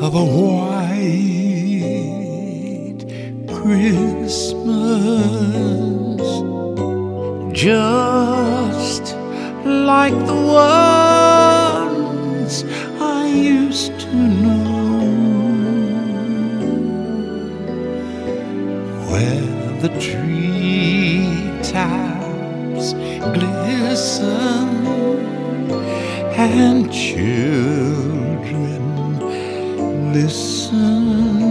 of a white Christmas, just like the ones I used to know, where the treetops glisten and children listen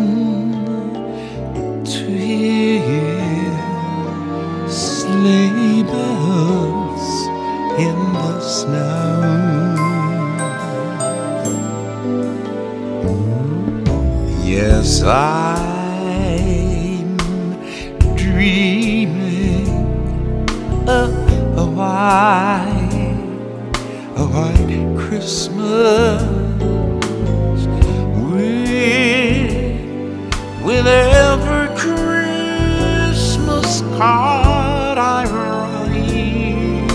to hear sleigh bells in the snow. Yes, I'm dreaming of a white Christmas with every Christmas card I write.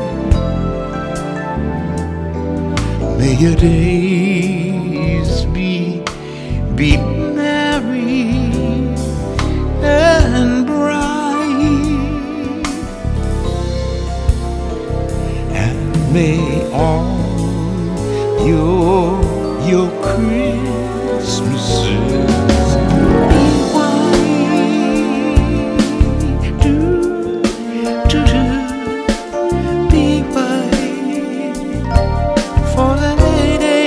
May your days be merry and bright, and may all your Christmases be white, be white for the lady,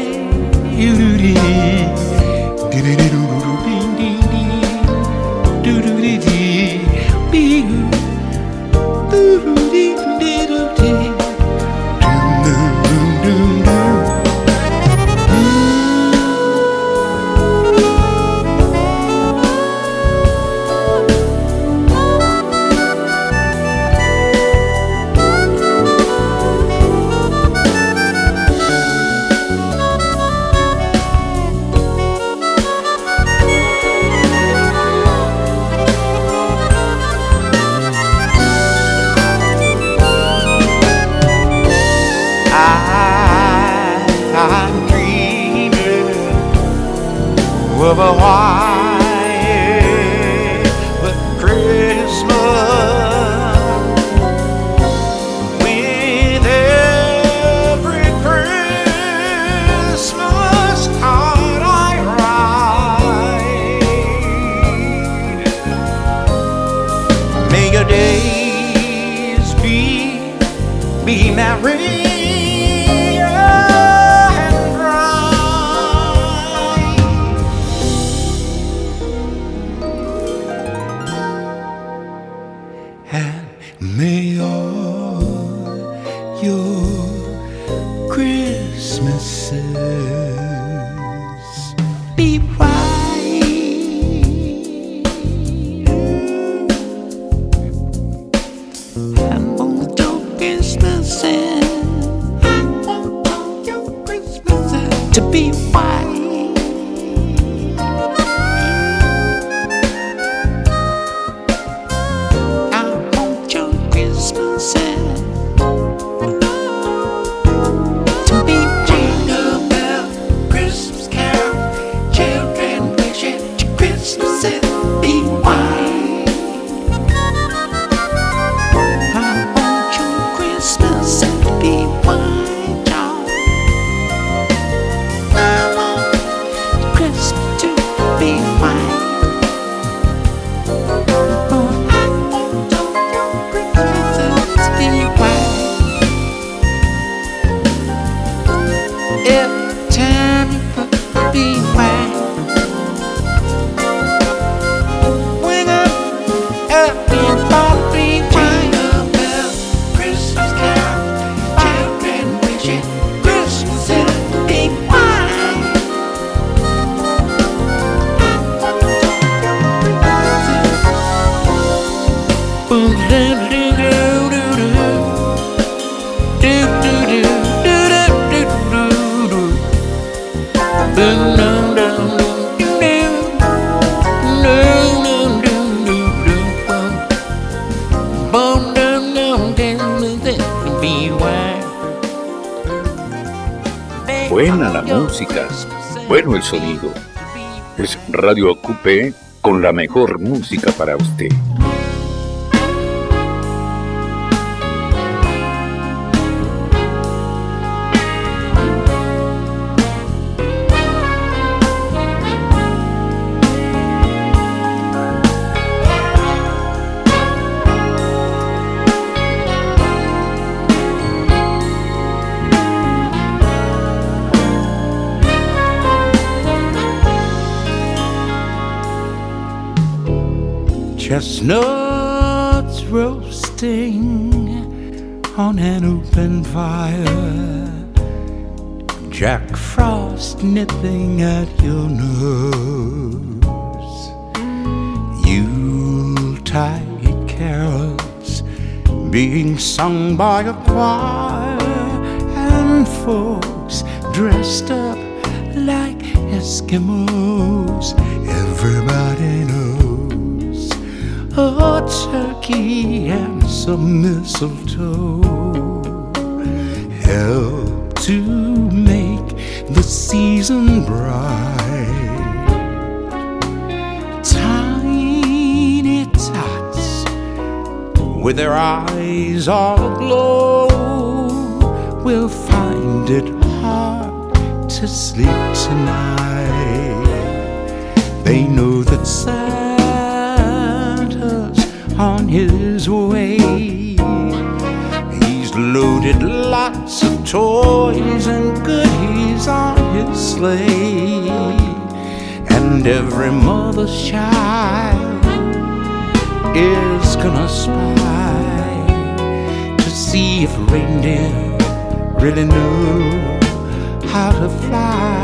I'm dreaming of a white Christmas with every Christmas card I write. May your days be merry and may all your Christmases be white, and want your Christmases, I want all your Christmases to be white. Buena la música, Bueno, el sonido es Radio Ocupe con la mejor música para usted. Chestnuts roasting on an open fire, Jack Frost nipping at your nose, Yuletide carols being sung by a choir, and folks dressed up like Eskimos. Everybody knows a turkey and some mistletoe help to make the season bright. Tiny tots with their eyes all aglow will find it hard to sleep tonight. They know that on his way, he's loaded lots of toys and goodies on his sleigh, and every mother's child is gonna spy to see if reindeer really know how to fly.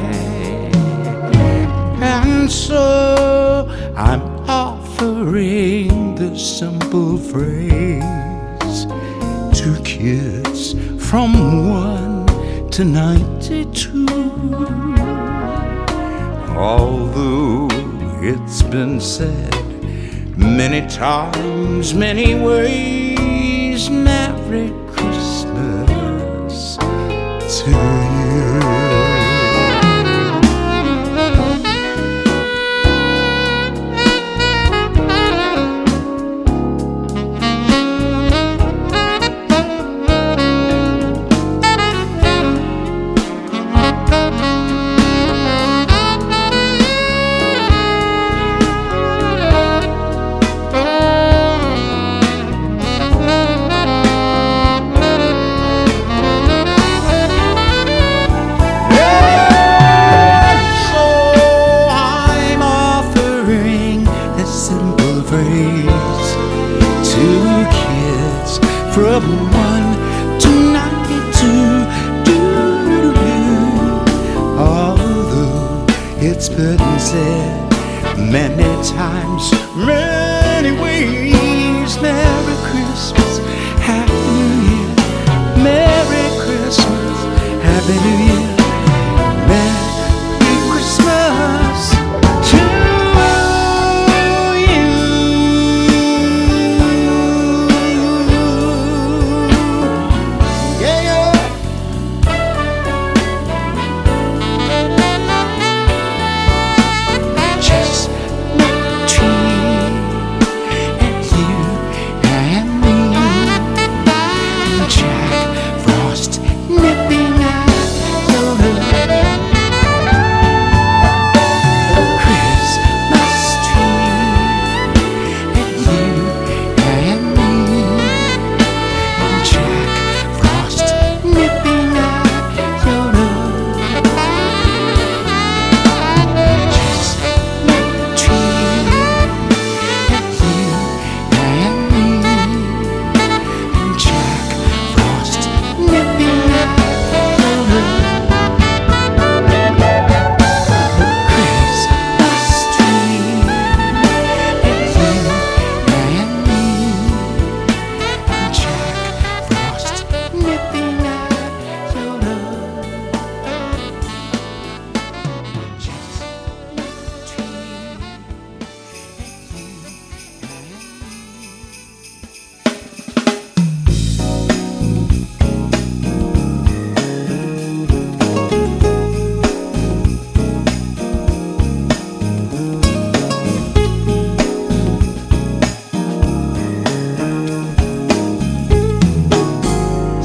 And so I'm offering this simple phrase to kids from 1 to 92. Although it's been said many times, many ways, Merry Christmas to you. From 1 to 92, although it's been said many times, many ways, Merry Christmas, Happy New Year, Merry Christmas, Happy New Year, Merry Christmas to you.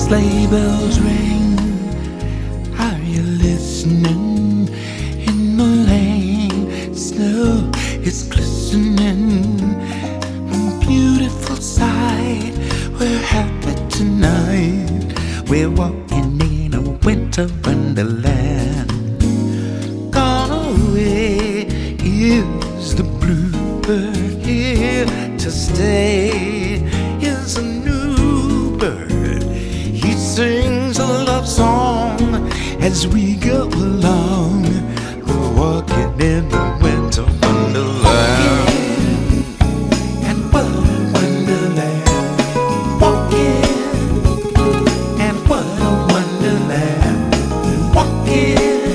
Sleigh bells ring. Are you listening? In the lane, snow is glistening. Beautiful sight. We're happy tonight. We're walking in a winter wonderland. Gone away is the bluebird. Here to stay is a new bird. He sings a love song as we go along. We're walking in the winter wonderland. And what a wonderland. Walking. And what a wonderland. Walking.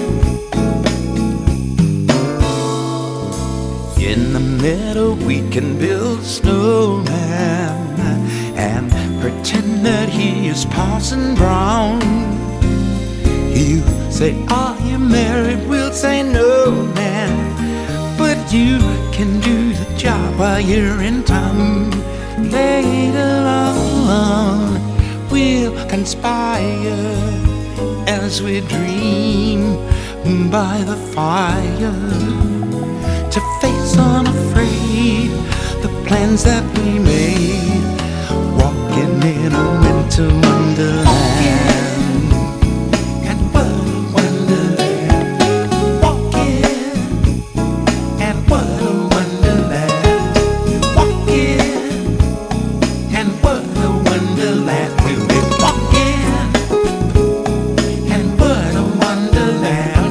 In the meadow we can build a snowman and pretend that he is Parson Brown. You say, are you married? We'll say no, man. But you can do the job while you're in town. Later on, we'll conspire as we dream by the fire to face unafraid the plans that we made. Walking in a winter wonderland. And what a wonderland. Walking. And what a wonderland. Walking. And what a wonderland. We'll be walking. And what a wonderland.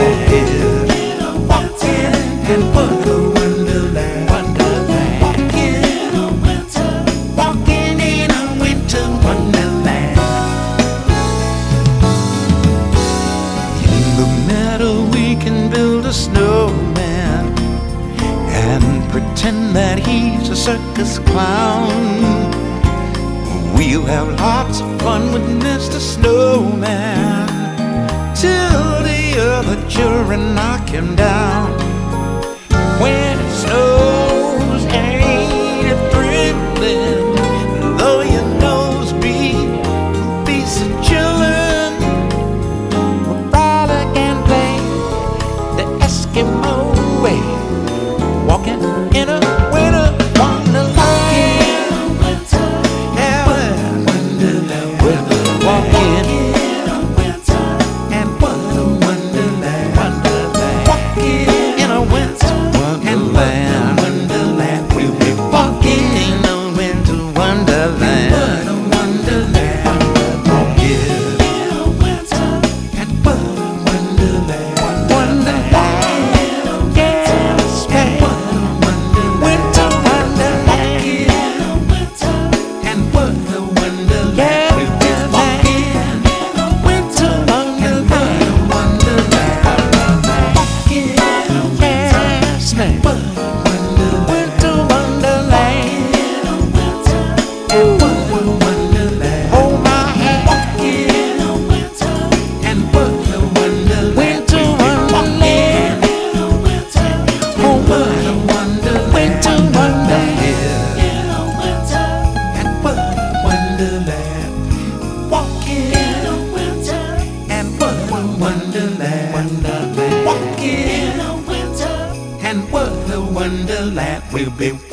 Walking. And what a wonderland. Walking. Walking in a winter wonderland. In the meadow we can build a snowman and pretend that he's a circus clown. We'll have lots of fun with Mr. Snowman till the other children knock him down. When it snows, ain't it thrilling? Though your nose be so chillin', we'll frolic and play the Eskimo way, walking in a winter wonderland. Yeah, wonderland. We're walking in a winter, and what a wonderland. Walking in a winter wonderland. We'll be walking in a winter wonderland. What a wonderland. Walking in a winter, and what a wonderland. Wonderland. Yes, man. What a wonderland. Winter wonderland. In a winter, and what a wonderland. Yeah, we'll be walking in a winter wonderland. What a wonderland. Walking in a winter, yes, man. What a wonderland. Winter wonderland. In a winter, and what a wonderland. Hold my hand. Walking in a winter, and what a wonderland. Winter wonderland. In a winter, oh what a wonderland. Winter wonderland. In a winter, and what a wonderland. Walking in a winter, and what a wonderland. Walking in a winter, and what a wonderland. We'll be